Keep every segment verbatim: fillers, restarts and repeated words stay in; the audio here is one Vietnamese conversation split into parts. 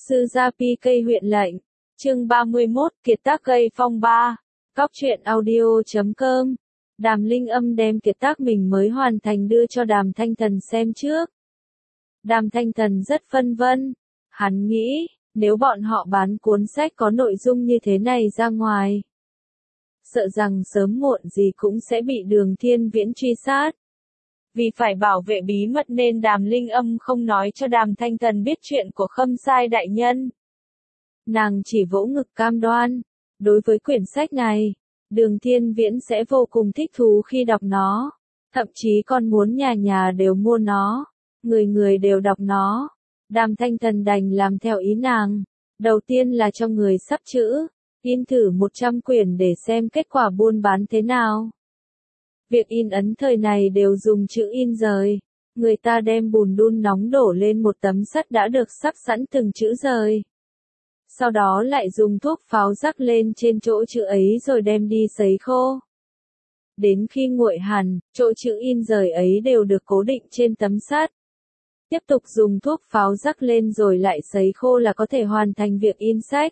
Sư gia pê cây huyện lệnh. Chương ba mươi mốt, kiệt tác gây phong ba. Cóc truyện audio chấm com. Đàm Linh Âm đem kiệt tác mình mới hoàn thành đưa cho Đàm Thanh Thần xem trước. Đàm Thanh Thần rất phân vân. Hắn nghĩ, nếu bọn họ bán cuốn sách có nội dung như thế này ra ngoài, sợ rằng sớm muộn gì cũng sẽ bị Đường Thiên Viễn truy sát. Vì phải bảo vệ bí mật nên Đàm Linh Âm không nói cho Đàm Thanh Thần biết chuyện của Khâm Sai đại nhân. Nàng chỉ vỗ ngực cam đoan, đối với quyển sách này, Đường Thiên Viễn sẽ vô cùng thích thú khi đọc nó, thậm chí còn muốn nhà nhà đều mua nó, người người đều đọc nó. Đàm Thanh Thần đành làm theo ý nàng, đầu tiên là cho người sắp chữ, in thử một trăm quyển để xem kết quả buôn bán thế nào. Việc in ấn thời này đều dùng chữ in rời, người ta đem bùn đun nóng đổ lên một tấm sắt đã được sắc sẵn từng chữ rời. Sau đó lại dùng thuốc pháo rắc lên trên chỗ chữ ấy rồi đem đi sấy khô. Đến khi nguội hẳn, chỗ chữ in rời ấy đều được cố định trên tấm sắt. Tiếp tục dùng thuốc pháo rắc lên rồi lại sấy khô là có thể hoàn thành việc in sách.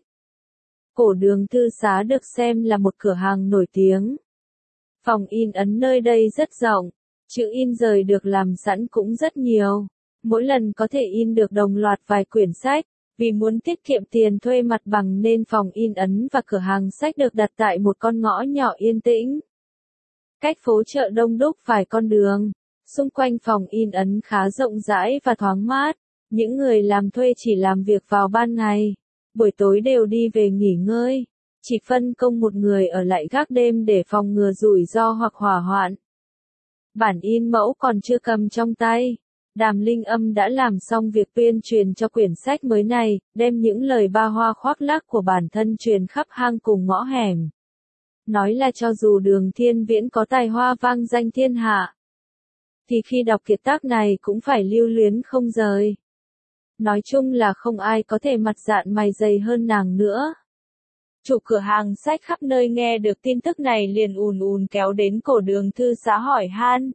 Cổ Đường Thư Xá được xem là một cửa hàng nổi tiếng. Phòng in ấn nơi đây rất rộng, chữ in rời được làm sẵn cũng rất nhiều. Mỗi lần có thể in được đồng loạt vài quyển sách, vì muốn tiết kiệm tiền thuê mặt bằng nên phòng in ấn và cửa hàng sách được đặt tại một con ngõ nhỏ yên tĩnh. Cách phố chợ đông đúc vài con đường, xung quanh phòng in ấn khá rộng rãi và thoáng mát, những người làm thuê chỉ làm việc vào ban ngày, buổi tối đều đi về nghỉ ngơi. Chỉ phân công một người ở lại gác đêm để phòng ngừa rủi ro hoặc hỏa hoạn. Bản in mẫu còn chưa cầm trong tay, Đàm Linh Âm đã làm xong việc tuyên truyền cho quyển sách mới này, đem những lời ba hoa khoác lác của bản thân truyền khắp hang cùng ngõ hẻm. Nói là cho dù Đường Thiên Viễn có tài hoa vang danh thiên hạ, thì khi đọc kiệt tác này cũng phải lưu luyến không rời. Nói chung là không ai có thể mặt dạn mày dày hơn nàng nữa. Chủ cửa hàng sách khắp nơi nghe được tin tức này liền ùn ùn kéo đến Cổ Đường Thư Xá hỏi han.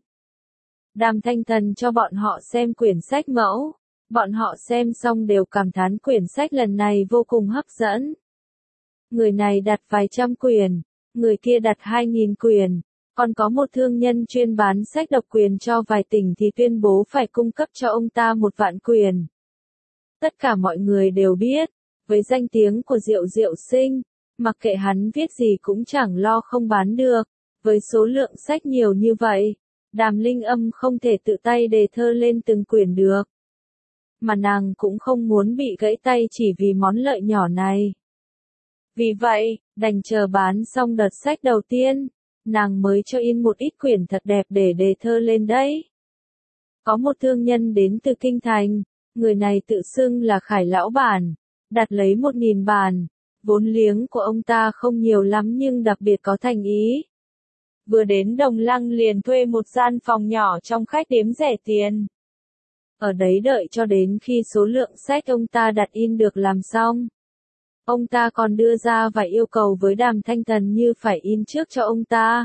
Đàm Thanh Thần cho bọn họ xem quyển sách mẫu, bọn họ xem xong đều cảm thán quyển sách lần này vô cùng hấp dẫn. Người này đặt vài trăm quyển, người kia đặt hai nghìn quyển, còn có một thương nhân chuyên bán sách độc quyền cho vài tỉnh thì tuyên bố phải cung cấp cho ông ta một vạn quyển. Tất cả mọi người đều biết, với danh tiếng của Diệu Diệu Sinh, mặc kệ hắn viết gì cũng chẳng lo không bán được. Với số lượng sách nhiều như vậy, Đàm Linh Âm không thể tự tay đề thơ lên từng quyển được. Mà nàng cũng không muốn bị gãy tay chỉ vì món lợi nhỏ này. Vì vậy, đành chờ bán xong đợt sách đầu tiên, nàng mới cho in một ít quyển thật đẹp để đề thơ lên đấy. Có một thương nhân đến từ Kinh Thành, người này tự xưng là Khải Lão Bản, đặt lấy một nghìn bản. Vốn liếng của ông ta không nhiều lắm nhưng đặc biệt có thành ý. Vừa đến Đồng Lăng liền thuê một gian phòng nhỏ trong khách điếm rẻ tiền. Ở đấy đợi cho đến khi số lượng sách ông ta đặt in được làm xong. Ông ta còn đưa ra vài yêu cầu với Đàm Thanh Thần như phải in trước cho ông ta.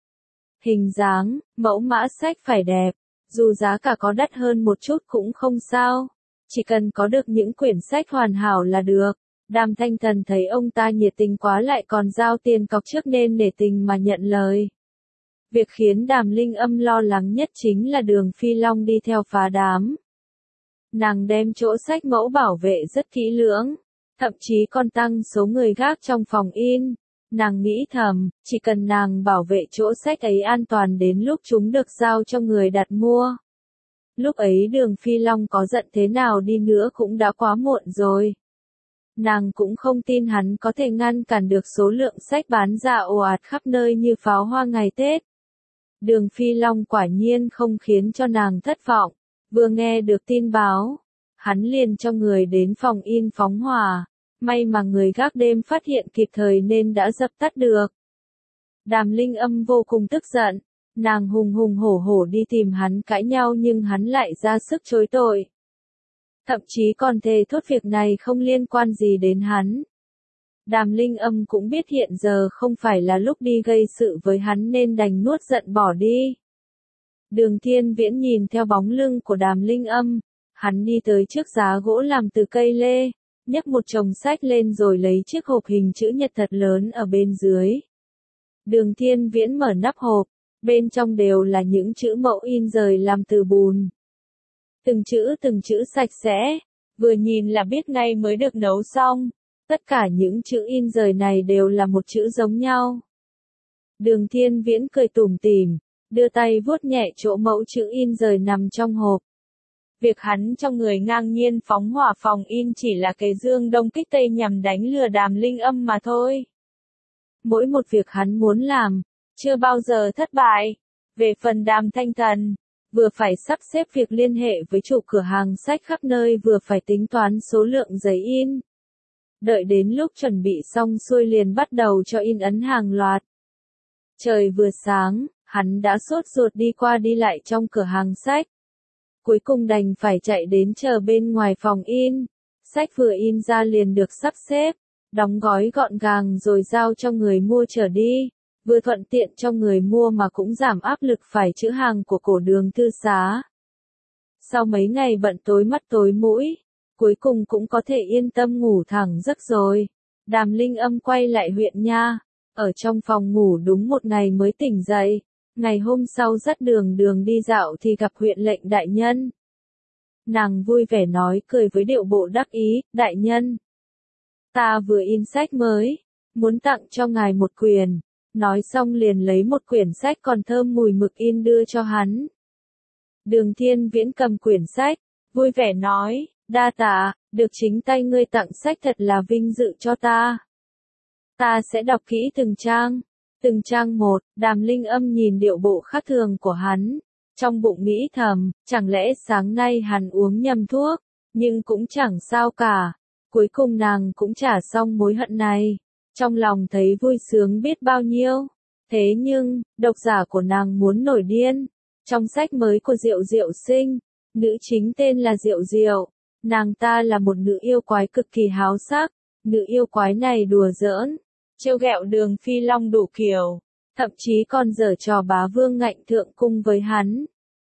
Hình dáng, mẫu mã sách phải đẹp, dù giá cả có đắt hơn một chút cũng không sao. Chỉ cần có được những quyển sách hoàn hảo là được. Đàm Thanh Thần thấy ông ta nhiệt tình quá lại còn giao tiền cọc trước nên nể tình mà nhận lời. Việc khiến Đàm Linh Âm lo lắng nhất chính là Đường Phi Long đi theo phá đám. Nàng đem chỗ sách mẫu bảo vệ rất kỹ lưỡng, thậm chí còn tăng số người gác trong phòng in. Nàng nghĩ thầm, chỉ cần nàng bảo vệ chỗ sách ấy an toàn đến lúc chúng được giao cho người đặt mua. Lúc ấy Đường Phi Long có giận thế nào đi nữa cũng đã quá muộn rồi. Nàng cũng không tin hắn có thể ngăn cản được số lượng sách bán ra ồ ạt khắp nơi như pháo hoa ngày Tết. Đường Phi Long quả nhiên không khiến cho nàng thất vọng. Vừa nghe được tin báo, hắn liền cho người đến phòng in phóng hỏa. May mà người gác đêm phát hiện kịp thời nên đã dập tắt được. Đàm Linh Âm vô cùng tức giận. Nàng hùng hùng hổ hổ đi tìm hắn cãi nhau nhưng hắn lại ra sức chối tội. Thậm chí còn thề thốt việc này không liên quan gì đến hắn. Đàm Linh Âm cũng biết hiện giờ không phải là lúc đi gây sự với hắn nên đành nuốt giận bỏ đi. Đường Thiên Viễn nhìn theo bóng lưng của Đàm Linh Âm, hắn đi tới trước giá gỗ làm từ cây lê, nhấc một chồng sách lên rồi lấy chiếc hộp hình chữ nhật thật lớn ở bên dưới. Đường Thiên Viễn mở nắp hộp, bên trong đều là những chữ mẫu in rời làm từ bùn. Từng chữ từng chữ sạch sẽ, vừa nhìn là biết ngay mới được nấu xong. Tất cả những chữ in rời này đều là một chữ giống nhau. Đường Thiên Viễn cười tủm tỉm, đưa tay vuốt nhẹ chỗ mẫu chữ in rời nằm trong hộp. Việc hắn trong người ngang nhiên phóng hỏa phòng in chỉ là cái dương đông kích tây nhằm đánh lừa Đàm Linh Âm mà thôi. Mỗi một việc hắn muốn làm, chưa bao giờ thất bại. Về phần Đàm Thanh Thần, vừa phải sắp xếp việc liên hệ với chủ cửa hàng sách khắp nơi vừa phải tính toán số lượng giấy in. Đợi đến lúc chuẩn bị xong xuôi liền bắt đầu cho in ấn hàng loạt. Trời vừa sáng, hắn đã sốt ruột đi qua đi lại trong cửa hàng sách. Cuối cùng đành phải chạy đến chờ bên ngoài phòng in. Sách vừa in ra liền được sắp xếp, đóng gói gọn gàng rồi giao cho người mua trở đi. Vừa thuận tiện cho người mua mà cũng giảm áp lực phải chữ hàng của cổ Đường Thư Xá. Sau mấy ngày bận tối mắt tối mũi, cuối cùng cũng có thể yên tâm ngủ thẳng giấc rồi. Đàm Linh Âm quay lại huyện nha, ở trong phòng ngủ đúng một ngày mới tỉnh dậy. Ngày hôm sau dắt Đường Đường đi dạo thì gặp huyện lệnh đại nhân. Nàng vui vẻ nói cười với điệu bộ đắc ý, đại nhân. Ta vừa in sách mới, muốn tặng cho ngài một quyển. Nói xong liền lấy một quyển sách còn thơm mùi mực in đưa cho hắn. Đường Thiên Viễn cầm quyển sách, vui vẻ nói, đa tạ, được chính tay ngươi tặng sách thật là vinh dự cho ta. Ta sẽ đọc kỹ từng trang, từng trang một. Đàm Linh Âm nhìn điệu bộ khác thường của hắn, trong bụng nghĩ thầm, chẳng lẽ sáng nay hắn uống nhầm thuốc, nhưng cũng chẳng sao cả, cuối cùng nàng cũng trả xong mối hận này. Trong lòng thấy vui sướng biết bao nhiêu. Thế nhưng, độc giả của nàng muốn nổi điên. Trong sách mới của Diệu Diệu Sinh, nữ chính tên là Diệu Diệu. Nàng ta là một nữ yêu quái cực kỳ háo sắc. Nữ yêu quái này đùa giỡn, trêu ghẹo Đường Phi Long đủ kiểu. Thậm chí còn giở trò bá vương ngạnh thượng cung với hắn.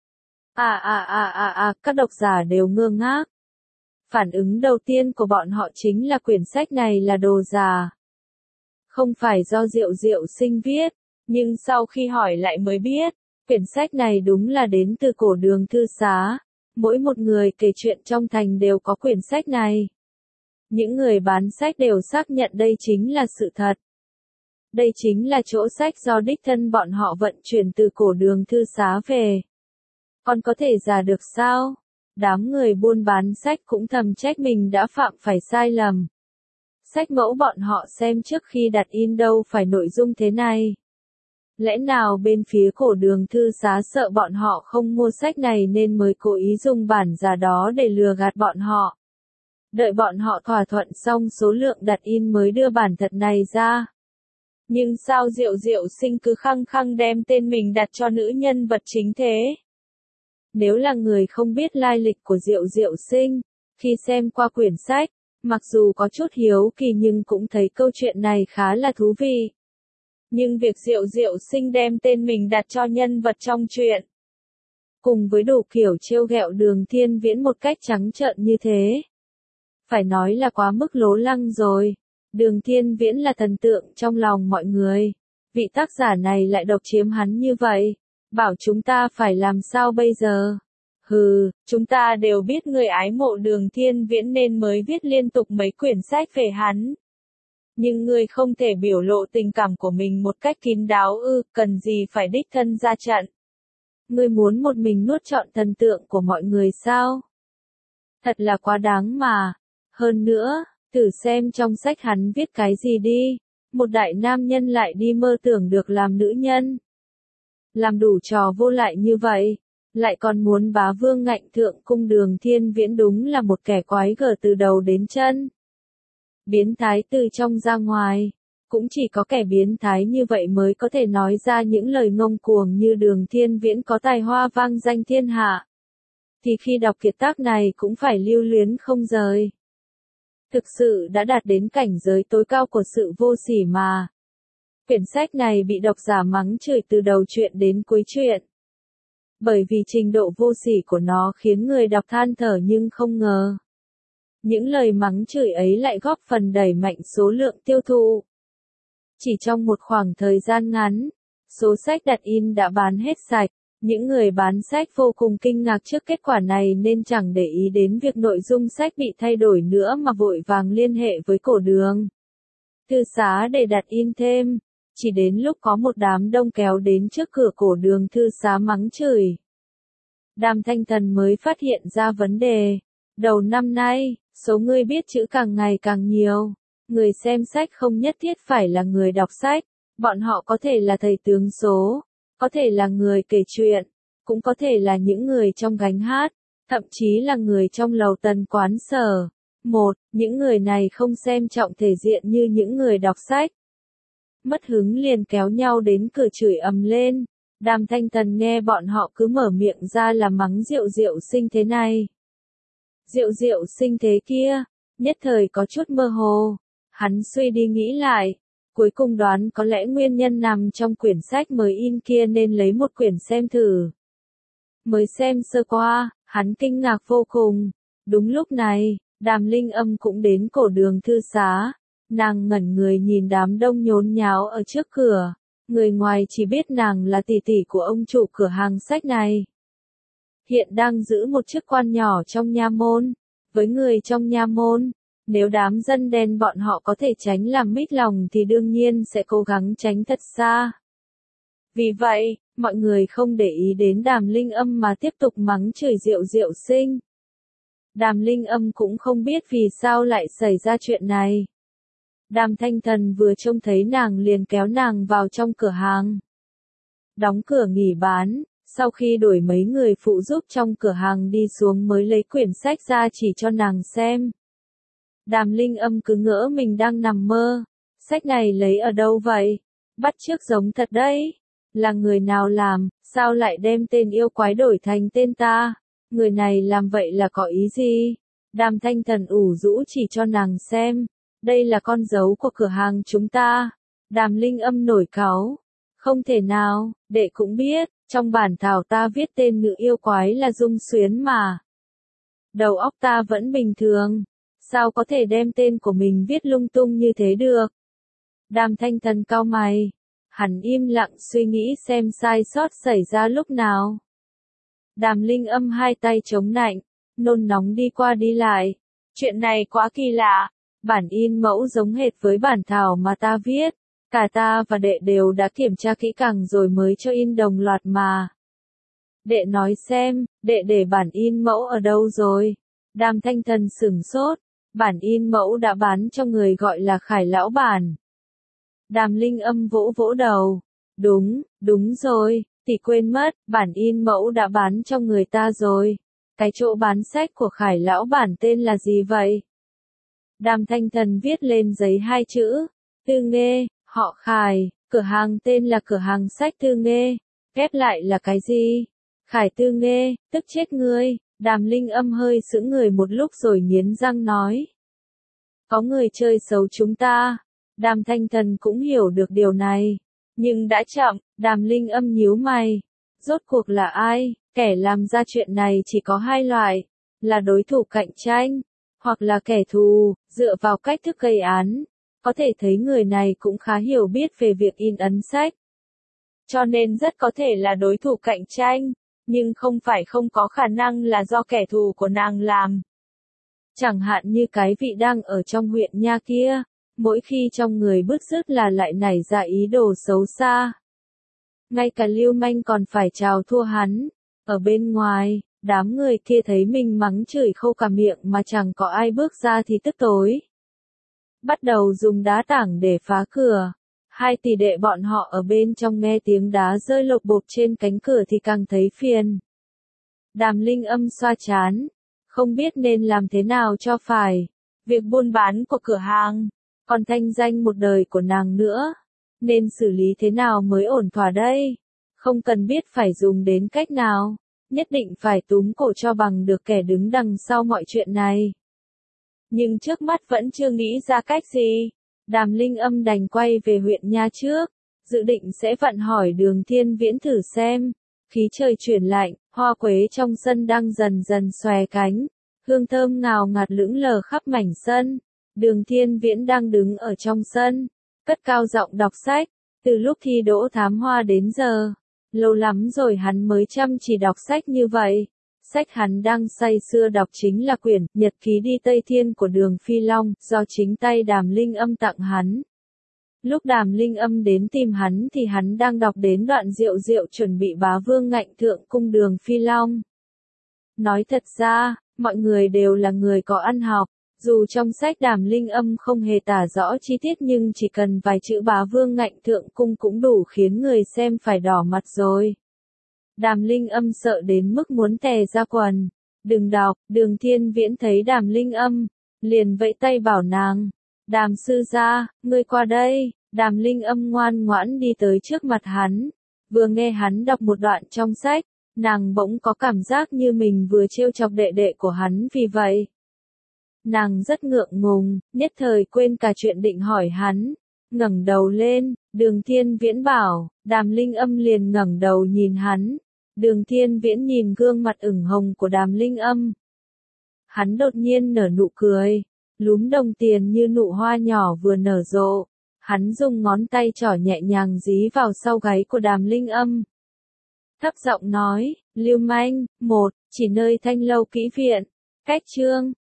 À à à à à, các độc giả đều ngơ ngác. Phản ứng đầu tiên của bọn họ chính là quyển sách này là đồ giả. Không phải do Diệu Diệu Sinh viết, nhưng sau khi hỏi lại mới biết, quyển sách này đúng là đến từ cổ Đường Thư Xá. Mỗi một người kể chuyện trong thành đều có quyển sách này. Những người bán sách đều xác nhận đây chính là sự thật. Đây chính là chỗ sách do đích thân bọn họ vận chuyển từ cổ Đường Thư Xá về. Còn có thể giả được sao? Đám người buôn bán sách cũng thầm trách mình đã phạm phải sai lầm. Sách mẫu bọn họ xem trước khi đặt in đâu phải nội dung thế này. Lẽ nào bên phía cổ Đường Thư Xá sợ bọn họ không mua sách này nên mới cố ý dùng bản giả đó để lừa gạt bọn họ. Đợi bọn họ thỏa thuận xong số lượng đặt in mới đưa bản thật này ra. Nhưng sao Diệu Diệu Sinh cứ khăng khăng đem tên mình đặt cho nữ nhân vật chính thế? Nếu là người không biết lai lịch của Diệu Diệu Sinh, khi xem qua quyển sách, mặc dù có chút hiếu kỳ nhưng cũng thấy câu chuyện này khá là thú vị. Nhưng việc Diệu Diệu Sinh đem tên mình đặt cho nhân vật trong truyện, cùng với đủ kiểu trêu ghẹo Đường Thiên Viễn một cách trắng trợn như thế, phải nói là quá mức lố lăng rồi. Đường Thiên Viễn là thần tượng trong lòng mọi người. Vị tác giả này lại độc chiếm hắn như vậy. Bảo chúng ta phải làm sao bây giờ? Hừ, chúng ta đều biết người ái mộ Đường Thiên Viễn nên mới viết liên tục mấy quyển sách về hắn. Nhưng người không thể biểu lộ tình cảm của mình một cách kín đáo ư, cần gì phải đích thân ra trận. Ngươi muốn một mình nuốt trọn thần tượng của mọi người sao? Thật là quá đáng mà. Hơn nữa, thử xem trong sách hắn viết cái gì đi. Một đại nam nhân lại đi mơ tưởng được làm nữ nhân. Làm đủ trò vô lại như vậy. Lại còn muốn bá vương ngạnh thượng cung. Đường Thiên Viễn đúng là một kẻ quái gở từ đầu đến chân. Biến thái từ trong ra ngoài. Cũng chỉ có kẻ biến thái như vậy mới có thể nói ra những lời ngông cuồng như Đường Thiên Viễn có tài hoa vang danh thiên hạ. Thì khi đọc kiệt tác này cũng phải lưu luyến không rời. Thực sự đã đạt đến cảnh giới tối cao của sự vô sỉ mà. Quyển sách này bị độc giả mắng chửi từ đầu truyện đến cuối truyện. Bởi vì trình độ vô sỉ của nó khiến người đọc than thở nhưng không ngờ. những lời mắng chửi ấy lại góp phần đẩy mạnh số lượng tiêu thụ. Chỉ trong một khoảng thời gian ngắn, số sách đặt in đã bán hết sạch. Những người bán sách vô cùng kinh ngạc trước kết quả này nên chẳng để ý đến việc nội dung sách bị thay đổi nữa mà vội vàng liên hệ với cổ đường thư xá để đặt in thêm. Chỉ đến lúc có một đám đông kéo đến trước cửa cổ đường thư xá mắng chửi, Đàm Thanh Thần mới phát hiện ra vấn đề. Đầu năm nay, số người biết chữ càng ngày càng nhiều. Người xem sách không nhất thiết phải là người đọc sách. Bọn họ có thể là thầy tướng số, có thể là người kể chuyện, cũng có thể là những người trong gánh hát, thậm chí là người trong lầu tần quán sở. Một, những người này không xem trọng thể diện như những người đọc sách. Mất hứng liền kéo nhau đến cửa chửi ầm lên. Đàm Thanh Thần nghe bọn họ cứ mở miệng ra là mắng Diệu Diệu Sinh thế này, Diệu Diệu Sinh thế kia, nhất thời có chút mơ hồ. Hắn suy đi nghĩ lại, cuối cùng đoán có lẽ nguyên nhân nằm trong quyển sách mới in kia nên lấy một quyển xem thử. Mới xem sơ qua, hắn kinh ngạc vô cùng. Đúng lúc này, Đàm Linh Âm cũng đến cổ đường thư xá. Nàng ngẩn người nhìn đám đông nhốn nháo ở trước cửa. Người ngoài chỉ biết nàng là tỷ tỷ của ông chủ cửa hàng sách này. Hiện đang giữ một chức quan nhỏ trong nha môn. Với người trong nha môn, nếu đám dân đen bọn họ có thể tránh làm mít lòng thì đương nhiên sẽ cố gắng tránh thật xa. Vì vậy, mọi người không để ý đến Đàm Linh Âm mà tiếp tục mắng chửi Diệu Diệu Sinh. Đàm Linh Âm cũng không biết vì sao lại xảy ra chuyện này. Đàm Thanh Thần vừa trông thấy nàng liền kéo nàng vào trong cửa hàng. Đóng cửa nghỉ bán, sau khi đuổi mấy người phụ giúp trong cửa hàng đi xuống mới lấy quyển sách ra chỉ cho nàng xem. Đàm Linh Âm cứ ngỡ mình đang nằm mơ. Sách này lấy ở đâu vậy? Bắt chước giống thật đấy. Là người nào làm, sao lại đem tên yêu quái đổi thành tên ta? Người này làm vậy là có ý gì? Đàm Thanh Thần ủ rũ chỉ cho nàng xem. Đây là con dấu của cửa hàng chúng ta. Đàm Linh Âm nổi cáu. Không thể nào, đệ cũng biết, trong bản thảo ta viết tên nữ yêu quái là Dung Xuyến mà. Đầu óc ta vẫn bình thường. Sao có thể đem tên của mình viết lung tung như thế được? Đàm Thanh Thần cau mày. Hắn im lặng suy nghĩ xem sai sót xảy ra lúc nào. Đàm Linh Âm hai tay chống nạnh, nôn nóng đi qua đi lại. Chuyện này quá kỳ lạ. Bản in mẫu giống hệt với bản thảo mà ta viết. Cả ta và đệ đều đã kiểm tra kỹ càng rồi mới cho in đồng loạt mà. Đệ nói xem, đệ để bản in mẫu ở đâu rồi? Đàm Thanh Thần sửng sốt. Bản in mẫu đã bán cho người gọi là Khải lão bản. Đàm Linh Âm vỗ vỗ đầu. Đúng, đúng rồi, tỷ quên mất, bản in mẫu đã bán cho người ta rồi. Cái chỗ bán sách của Khải lão bản tên là gì vậy? Đàm Thanh Thần viết lên giấy hai chữ. Tư Nghê, họ Khải, cửa hàng tên là cửa hàng sách Tư Nghê. Ghép lại là cái gì? Khải Tư Nghê, tức chết ngươi. Đàm Linh Âm hơi sững người một lúc rồi nghiến răng nói. Có người chơi xấu chúng ta. Đàm Thanh Thần cũng hiểu được điều này. Nhưng đã chậm, Đàm Linh Âm nhíu mày. Rốt cuộc là ai? Kẻ làm ra chuyện này chỉ có hai loại. Là đối thủ cạnh tranh, hoặc là kẻ thù, dựa vào cách thức gây án. Có thể thấy người này cũng khá hiểu biết về việc in ấn sách. Cho nên rất có thể là đối thủ cạnh tranh. Nhưng không phải không có khả năng là do kẻ thù của nàng làm. Chẳng hạn như cái vị đang ở trong huyện nha kia, mỗi khi trong người bứt rứt là lại nảy ra ý đồ xấu xa. Ngay cả Lưu Manh còn phải chào thua hắn. Ở bên ngoài, đám người kia thấy mình mắng chửi khô cả miệng mà chẳng có ai bước ra thì tức tối. Bắt đầu dùng đá tảng để phá cửa. Hai tỷ đệ bọn họ ở bên trong nghe tiếng đá rơi lộc bộp trên cánh cửa thì càng thấy phiền. Đàm Linh Âm xoa trán, không biết nên làm thế nào cho phải. Việc buôn bán của cửa hàng, còn thanh danh một đời của nàng nữa. Nên xử lý thế nào mới ổn thỏa đây? Không cần biết phải dùng đến cách nào. Nhất định phải túm cổ cho bằng được kẻ đứng đằng sau mọi chuyện này. Nhưng trước mắt vẫn chưa nghĩ ra cách gì. Đàm Linh Âm đành quay về huyện nha trước. Dự định sẽ vặn hỏi Đường Thiên Viễn thử xem. Khí trời chuyển lạnh, hoa quế trong sân đang dần dần xòe cánh. Hương thơm ngào ngạt lững lờ khắp mảnh sân. Đường Thiên Viễn đang đứng ở trong sân, cất cao giọng đọc sách. Từ lúc thi đỗ thám hoa đến giờ, lâu lắm rồi hắn mới chăm chỉ đọc sách như vậy. Sách hắn đang say sưa đọc chính là quyển Nhật ký đi Tây Thiên của Đường Phi Long, do chính tay Đàm Linh Âm tặng hắn. Lúc Đàm Linh Âm đến tìm hắn thì hắn đang đọc đến đoạn Diệu Diệu chuẩn bị bá vương ngạnh thượng cung Đường Phi Long. Nói thật ra, mọi người đều là người có ăn học. Dù trong sách Đàm Linh Âm không hề tả rõ chi tiết nhưng chỉ cần vài chữ bá vương ngạnh thượng cung cũng đủ khiến người xem phải đỏ mặt rồi. Đàm Linh Âm sợ đến mức muốn tè ra quần. Đừng đọc. Đường Thiên Viễn thấy Đàm Linh Âm, liền vẫy tay bảo nàng. Đàm sư gia, ngươi qua đây. Đàm Linh Âm ngoan ngoãn đi tới trước mặt hắn. Vừa nghe hắn đọc một đoạn trong sách, nàng bỗng có cảm giác như mình vừa trêu chọc đệ đệ của hắn vì vậy. Nàng rất ngượng ngùng, nhất thời quên cả chuyện định hỏi hắn. Ngẩng đầu lên, Đường Thiên Viễn bảo, Đàm Linh Âm liền ngẩng đầu nhìn hắn. Đường Thiên Viễn nhìn gương mặt ửng hồng của Đàm Linh Âm. Hắn đột nhiên nở nụ cười, lúm đồng tiền như nụ hoa nhỏ vừa nở rộ. Hắn dùng ngón tay trỏ nhẹ nhàng dí vào sau gáy của Đàm Linh Âm. Thấp giọng nói, Lưu manh, một, chỉ nơi Thanh Lâu Kỹ Viện, cách chương.